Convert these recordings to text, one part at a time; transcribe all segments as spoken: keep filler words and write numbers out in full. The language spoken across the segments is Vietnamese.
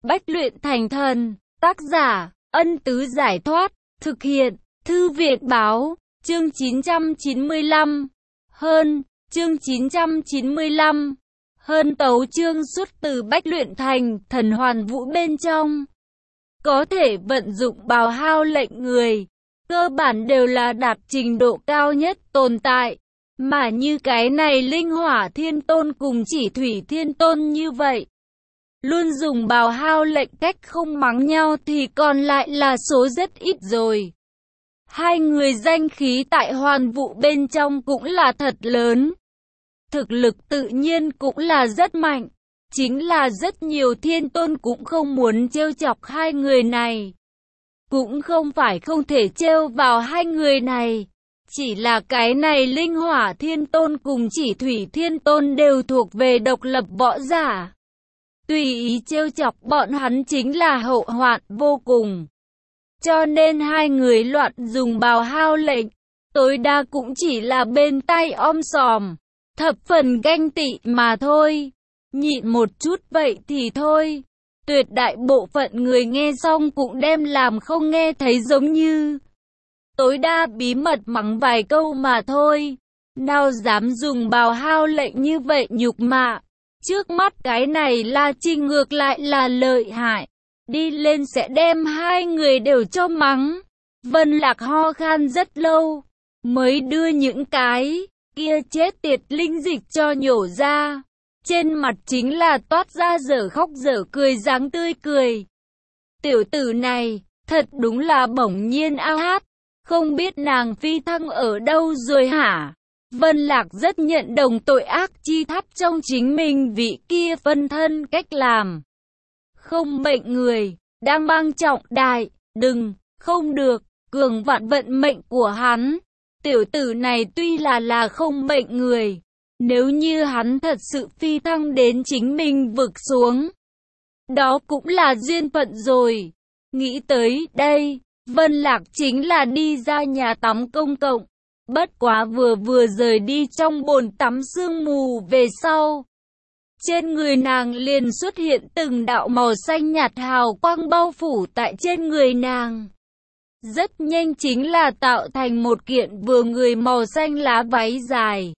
Bách luyện thành thần, tác giả, Ân Tứ Giải Thoát, thực hiện, Thư Viện Báo, chương chín trăm chín mươi lăm, hơn, chương chín trăm chín mươi lăm, hơn tấu chương xuất từ Bách luyện thành thần hoàn vũ bên trong. Có thể vận dụng bào hao lệnh người, cơ bản đều là đạt trình độ cao nhất tồn tại. Mà như cái này linh hỏa thiên tôn cùng chỉ thủy thiên tôn như vậy, luôn dùng bào hao lệnh cách không mắng nhau thì còn lại là số rất ít rồi. Hai người danh khí tại hoàn vũ bên trong cũng là thật lớn. Thực lực tự nhiên cũng là rất mạnh. Chính là rất nhiều thiên tôn cũng không muốn trêu chọc hai người này. Cũng không phải không thể trêu vào hai người này. Chỉ là cái này linh hỏa thiên tôn cùng chỉ thủy thiên tôn đều thuộc về độc lập võ giả. Tùy ý trêu chọc bọn hắn chính là hậu hoạn vô cùng. Cho nên hai người loạn dùng bào hao lệnh, tối đa cũng chỉ là bên tay om sòm, thập phần ganh tị mà thôi. Nhịn một chút vậy thì thôi. Tuyệt đại bộ phận người nghe xong cũng đem làm không nghe thấy giống như. Tối đa bí mật mắng vài câu mà thôi. Nào dám dùng bào hao lệnh như vậy nhục mạ. Trước mắt cái này La Trinh ngược lại là lợi hại. Đi lên sẽ đem hai người đều cho mắng. Vân Lạc ho khan rất lâu. Mới đưa những cái kia chết tiệt linh dịch cho nhổ ra. Trên mặt chính là toát ra dở khóc dở cười dáng tươi cười. Tiểu tử này, thật đúng là bỗng nhiên a hát. Không biết nàng phi thăng ở đâu rồi hả? Vân Lạc rất nhận đồng tội ác chi thắp trong chính mình vị kia phân thân cách làm. Không mệnh người, đang mang trọng đại, đừng, không được, cường vạn vận mệnh của hắn. Tiểu tử này tuy là là không mệnh người. Nếu như hắn thật sự phi thăng đến chính mình vực xuống, đó cũng là duyên phận rồi. Nghĩ tới đây, Vân Lạc chính là đi ra nhà tắm công cộng. Bất quá vừa vừa rời đi trong bồn tắm sương mù về sau. Trên người nàng liền xuất hiện từng đạo màu xanh nhạt hào quang bao phủ tại trên người nàng. Rất nhanh chính là tạo thành một kiện vừa người màu xanh lá váy dài.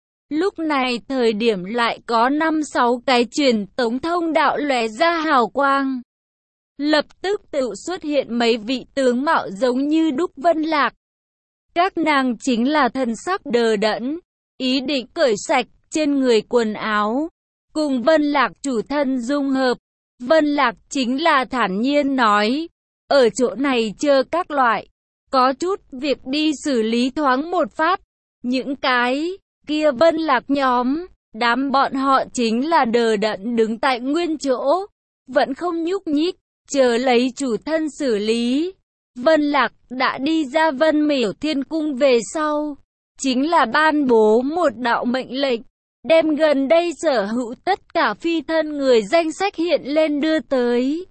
Lúc này thời điểm lại có năm sáu cái truyền tống thông đạo lóe ra hào quang. Lập tức tự xuất hiện mấy vị tướng mạo giống như đúc Vân Lạc. Các nàng chính là thân sắc đờ đẫn, ý định cởi sạch trên người quần áo, cùng Vân Lạc chủ thân dung hợp. Vân Lạc chính là thản nhiên nói, ở chỗ này chờ các loại, có chút việc đi xử lý thoáng một phát. Những cái kia Vân Lạc nhóm, đám bọn họ chính là đờ đẫn đứng tại nguyên chỗ, vẫn không nhúc nhích, chờ lấy chủ thân xử lý. Vân Lạc đã đi ra Vân Miểu Thiên Cung về sau, chính là ban bố một đạo mệnh lệnh, đem gần đây sở hữu tất cả phi thân người danh sách hiện lên đưa tới.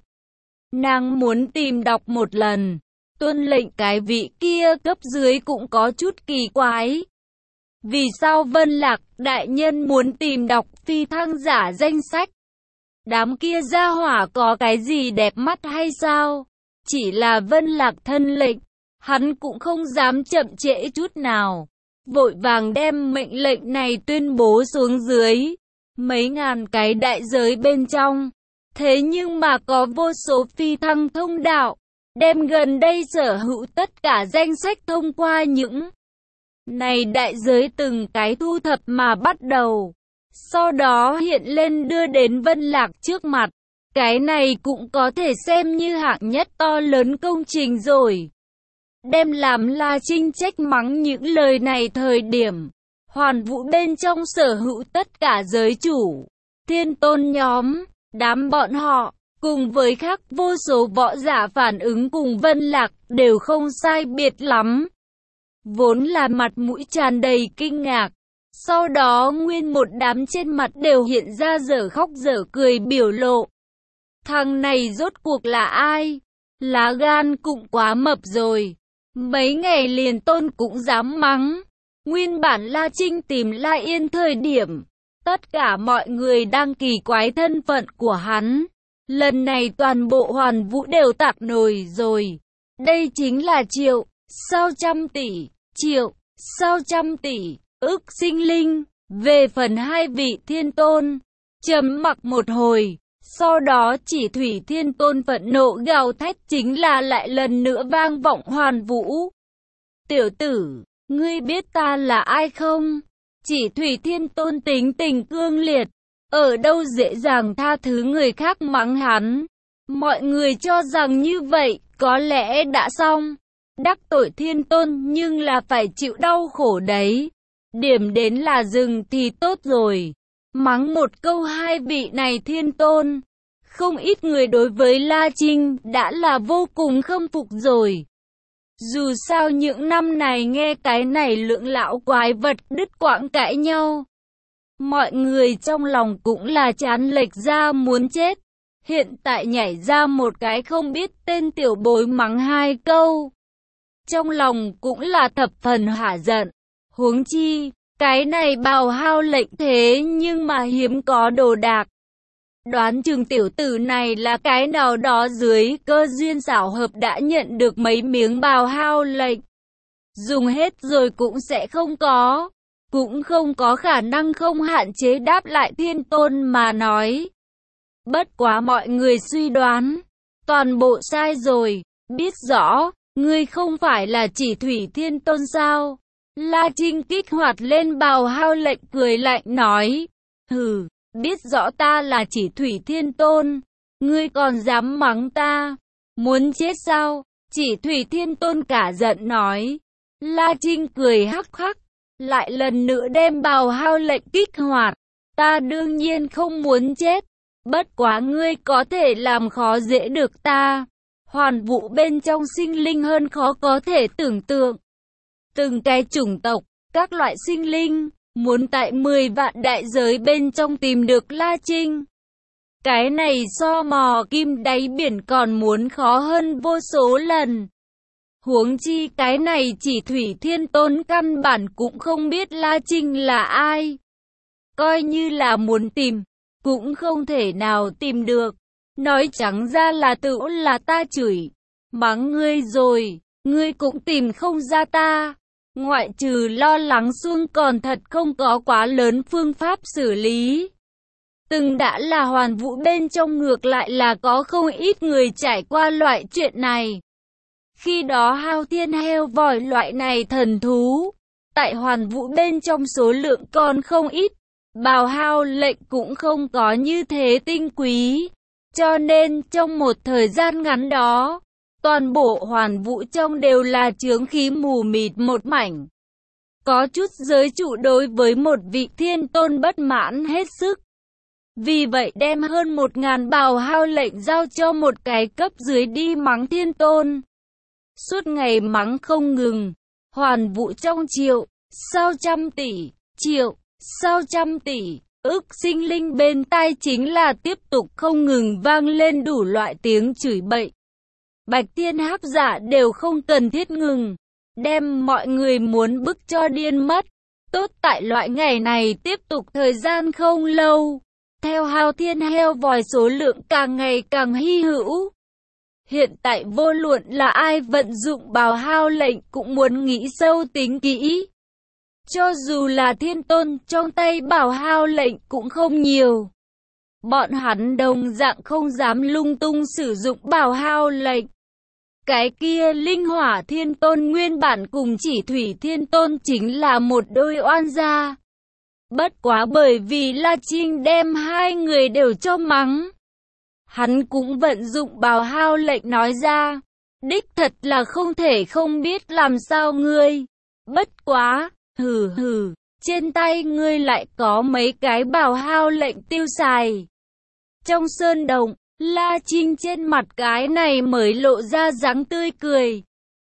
Nàng muốn tìm đọc một lần, tuân lệnh cái vị kia cấp dưới cũng có chút kỳ quái. Vì sao Vân Lạc đại nhân muốn tìm đọc phi thăng giả danh sách? Đám kia gia hỏa có cái gì đẹp mắt hay sao? Chỉ là Vân Lạc thân lệnh, hắn cũng không dám chậm trễ chút nào. Vội vàng đem mệnh lệnh này tuyên bố xuống dưới. Mấy ngàn cái đại giới bên trong. Thế nhưng mà có vô số phi thăng thông đạo. Đem gần đây sở hữu tất cả danh sách thông qua những này đại giới từng cái thu thập mà bắt đầu. Sau đó hiện lên đưa đến Vân Lạc trước mặt. Cái này cũng có thể xem như hạng nhất to lớn công trình rồi. Đem làm La Trinh trách mắng những lời này thời điểm. Hoàn vũ bên trong sở hữu tất cả giới chủ, thiên tôn nhóm, đám bọn họ, cùng với khác vô số võ giả phản ứng cùng Vân Lạc đều không sai biệt lắm. Vốn là mặt mũi tràn đầy kinh ngạc. Sau đó nguyên một đám trên mặt đều hiện ra dở khóc dở cười biểu lộ. Thằng này rốt cuộc là ai? Lá gan cũng quá mập rồi. Mấy ngày liền tôn cũng dám mắng. Nguyên bản La Trinh tìm La Yên thời điểm, tất cả mọi người đang kỳ quái thân phận của hắn. Lần này toàn bộ Hoàn Vũ đều tạc nổi rồi. Đây chính là triệu, sao trăm tỷ, triệu, sao trăm tỷ, ức sinh linh. Về phần hai vị thiên tôn, trầm mặc một hồi, sau đó chỉ Thủy Thiên Tôn phẫn nộ gào thét chính là lại lần nữa vang vọng Hoàn Vũ. Tiểu tử, ngươi biết ta là ai không? Chỉ Thủy Thiên Tôn tính tình cương liệt, ở đâu dễ dàng tha thứ người khác mắng hắn. Mọi người cho rằng như vậy có lẽ đã xong. Đắc tội Thiên Tôn nhưng là phải chịu đau khổ đấy. Điểm đến là dừng thì tốt rồi. Mắng một câu hai vị này Thiên Tôn. Không ít người đối với La Trinh đã là vô cùng khâm phục rồi. Dù sao những năm này nghe cái này lưỡng lão quái vật đứt quãng cãi nhau. Mọi người trong lòng cũng là chán lệch ra muốn chết. Hiện tại nhảy ra một cái không biết tên tiểu bối mắng hai câu. Trong lòng cũng là thập phần hả giận. Huống chi, cái này bào hao lệnh thế nhưng mà hiếm có đồ đạc. Đoán chừng tiểu tử này là cái nào đó dưới cơ duyên xảo hợp đã nhận được mấy miếng bào hao lệnh. Dùng hết rồi cũng sẽ không có. Cũng không có khả năng không hạn chế đáp lại Thiên Tôn mà nói. Bất quá mọi người suy đoán. Toàn bộ sai rồi. Biết rõ, ngươi không phải là chỉ Thủy Thiên Tôn sao? La Trinh kích hoạt lên bào hao lệnh cười lạnh nói. Hừ. Biết rõ ta là chỉ Thủy Thiên Tôn, ngươi còn dám mắng ta, muốn chết sao? Chỉ Thủy Thiên Tôn cả giận nói. La Trinh cười hắc hắc, lại lần nữa đem bào hao lệnh kích hoạt. Ta đương nhiên không muốn chết, bất quá ngươi có thể làm khó dễ được ta. Hoàn Vũ bên trong sinh linh hơn khó có thể tưởng tượng. Từng cái chủng tộc, các loại sinh linh. Muốn tại mười vạn đại giới bên trong tìm được La Trinh. Cái này so mò kim đáy biển còn muốn khó hơn vô số lần. Huống chi cái này chỉ Thủy Thiên Tôn căn bản cũng không biết La Trinh là ai. Coi như là muốn tìm, cũng không thể nào tìm được. Nói trắng ra là tự là ta chửi. Mắng ngươi rồi, ngươi cũng tìm không ra ta. Ngoại trừ lo lắng xuông còn thật không có quá lớn phương pháp xử lý. Từng đã là Hoàn Vũ bên trong ngược lại là có không ít người trải qua loại chuyện này. Khi đó hao thiên heo vòi loại này thần thú, tại Hoàn Vũ bên trong số lượng còn không ít, bào hao lệnh cũng không có như thế tinh quý. Cho nên trong một thời gian ngắn đó, toàn bộ Hoàn Vũ trong đều là chướng khí mù mịt một mảnh. Có chút giới chủ đối với một vị Thiên Tôn bất mãn hết sức. Vì vậy đem hơn một ngàn bào hao lệnh giao cho một cái cấp dưới đi mắng Thiên Tôn. Suốt ngày mắng không ngừng. Hoàn Vũ trong triệu, sao trăm tỷ, triệu, sao trăm tỷ, ức sinh linh bên tai chính là tiếp tục không ngừng vang lên đủ loại tiếng chửi bậy. Bạch Thiên Hắc Giả đều không cần thiết ngừng, đem mọi người muốn bức cho điên mất. Tốt tại loại ngày này tiếp tục thời gian không lâu, theo hao thiên heo vòi số lượng càng ngày càng hy hữu. Hiện tại vô luận là ai vận dụng bào hao lệnh cũng muốn nghĩ sâu tính kỹ. Cho dù là Thiên Tôn trong tay bào hao lệnh cũng không nhiều. Bọn hắn đồng dạng không dám lung tung sử dụng bào hao lệnh. Cái kia Linh Hỏa Thiên Tôn nguyên bản cùng chỉ Thủy Thiên Tôn chính là một đôi oan gia. Bất quá bởi vì La Trinh đem hai người đều cho mắng. Hắn cũng vận dụng bào hao lệnh nói ra. Đích thật là không thể không biết làm sao ngươi. Bất quá, hừ hừ, trên tay ngươi lại có mấy cái bào hao lệnh tiêu xài. Trong sơn động, La Trinh trên mặt cái này mới lộ ra dáng tươi cười.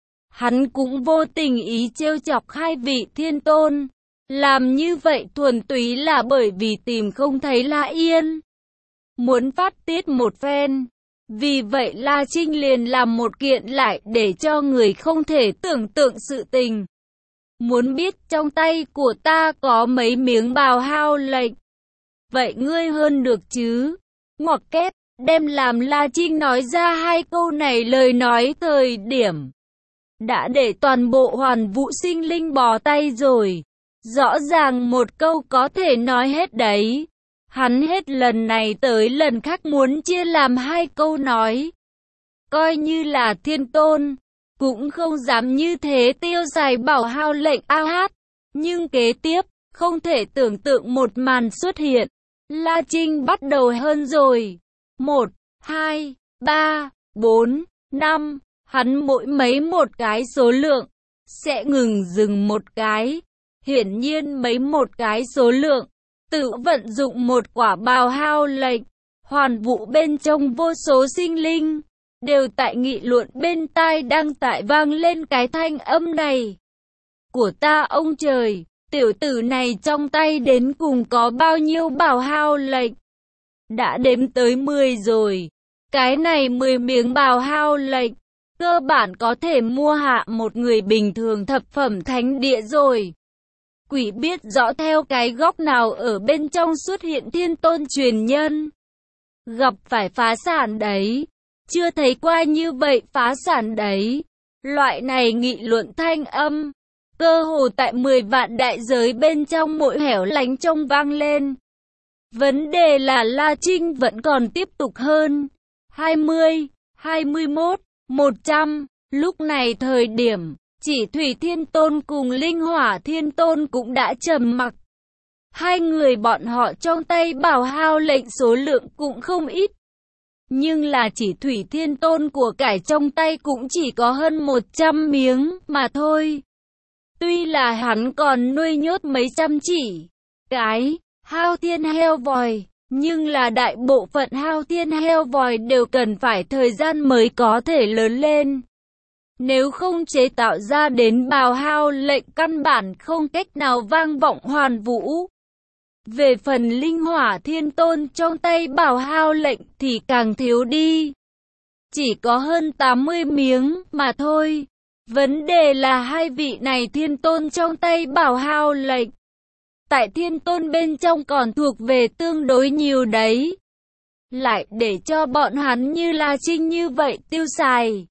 Hắn cũng vô tình ý trêu chọc hai vị Thiên Tôn. Làm như vậy thuần túy là bởi vì tìm không thấy La Yên. Muốn phát tiết một phen. Vì vậy La Trinh liền làm một kiện lại để cho người không thể tưởng tượng sự tình. Muốn biết trong tay của ta có mấy miếng bào hao lệnh. Vậy ngươi hơn được chứ? Ngoặc kép, đem làm La Trinh nói ra hai câu này lời nói thời điểm. Đã để toàn bộ hoàn vũ sinh linh bó tay rồi. Rõ ràng một câu có thể nói hết đấy. Hắn hết lần này tới lần khác muốn chia làm hai câu nói. Coi như là thiên tôn, cũng không dám như thế tiêu xài bảo hao lệnh a hát. Nhưng kế tiếp, không thể tưởng tượng một màn xuất hiện. La Trinh bắt đầu hơn rồi. Một, hai, ba, bốn, năm. Hắn mỗi mấy một cái số lượng, sẽ ngừng dừng một cái. Hiển nhiên mấy một cái số lượng, tự vận dụng một quả bào hao lệnh. Hoàn vũ bên trong vô số sinh linh, đều tại nghị luận bên tai đang tại vang lên cái thanh âm này. Của ta ông trời, tiểu tử này trong tay đến cùng có bao nhiêu bảo hao lệnh? Đã đếm tới mười rồi. Cái này mười miếng bào hao lệnh, cơ bản có thể mua hạ một người bình thường thập phẩm thánh địa rồi. Quỷ biết rõ theo cái góc nào ở bên trong xuất hiện thiên tôn truyền nhân. Gặp phải phá sản đấy. Chưa thấy qua như vậy phá sản đấy. Loại này nghị luận thanh âm, cơ hồ tại mười vạn đại giới bên trong mỗi hẻo lánh trông vang lên. Vấn đề là La Trinh vẫn còn tiếp tục hơn. hai mươi, hai mươi mốt, một trăm. Lúc này thời điểm, chỉ Thủy Thiên Tôn cùng Linh Hỏa Thiên Tôn cũng đã trầm mặc. Hai người bọn họ trong tay bảo hao lệnh số lượng cũng không ít. Nhưng là chỉ Thủy Thiên Tôn của cải trong tay cũng chỉ có hơn một trăm miếng mà thôi. Tuy là hắn còn nuôi nhốt mấy trăm chỉ cái hao thiên heo vòi, nhưng là đại bộ phận hao thiên heo vòi đều cần phải thời gian mới có thể lớn lên. Nếu không chế tạo ra đến bào hao lệnh căn bản không cách nào vang vọng hoàn vũ. Về phần Linh Hỏa Thiên Tôn trong tay bảo hao lệnh thì càng thiếu đi. Chỉ có hơn tám mươi miếng mà thôi. Vấn đề là hai vị này Thiên Tôn trong tay bảo hao lệnh. Tại Thiên Tôn bên trong còn thuộc về tương đối nhiều đấy. Lại để cho bọn hắn như La Trinh như vậy tiêu xài.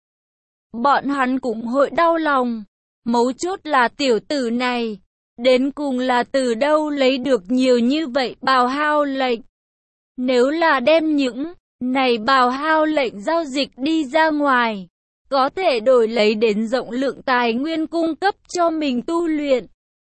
Bọn hắn cũng hội đau lòng. Mấu chốt là tiểu tử này. Đến cùng là từ đâu lấy được nhiều như vậy bào hao lệnh. Nếu là đem những này bào hao lệnh giao dịch đi ra ngoài, có thể đổi lấy đến rộng lượng tài nguyên cung cấp cho mình tu luyện.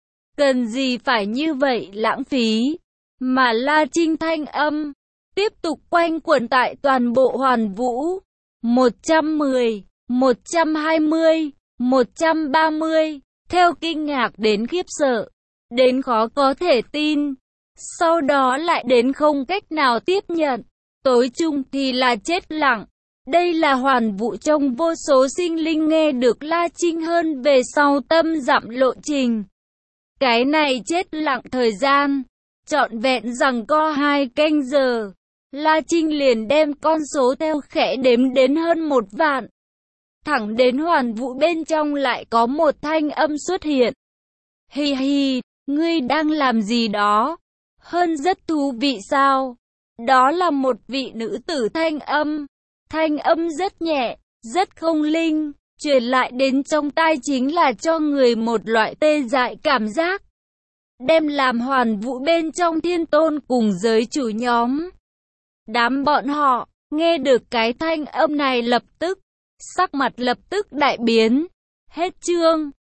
Cần gì phải như vậy lãng phí. Mà La Trinh thanh âm tiếp tục quanh quẩn tại toàn bộ hoàn vũ. một trăm mười, một trăm hai mươi, một trăm ba mươi. Theo kinh ngạc đến khiếp sợ, đến khó có thể tin, sau đó lại đến không cách nào tiếp nhận, tối chung thì là chết lặng. Đây là hoàn vũ trong vô số sinh linh nghe được La Trinh hơn về sau tâm dặm lộ trình. Cái này chết lặng thời gian, trọn vẹn rằng co hai canh giờ, La Trinh liền đem con số theo khẽ đếm đến hơn một vạn. Thẳng đến hoàn vũ bên trong lại có một thanh âm xuất hiện. Hi hi, ngươi đang làm gì đó? Hơn rất thú vị sao? Đó là một vị nữ tử thanh âm. Thanh âm rất nhẹ, rất không linh, truyền lại đến trong tai chính là cho người một loại tê dại cảm giác. Đem làm hoàn vũ bên trong Thiên Tôn cùng giới chủ nhóm. Đám bọn họ, nghe được cái thanh âm này lập tức, sắc mặt lập tức đại biến. Hết chương.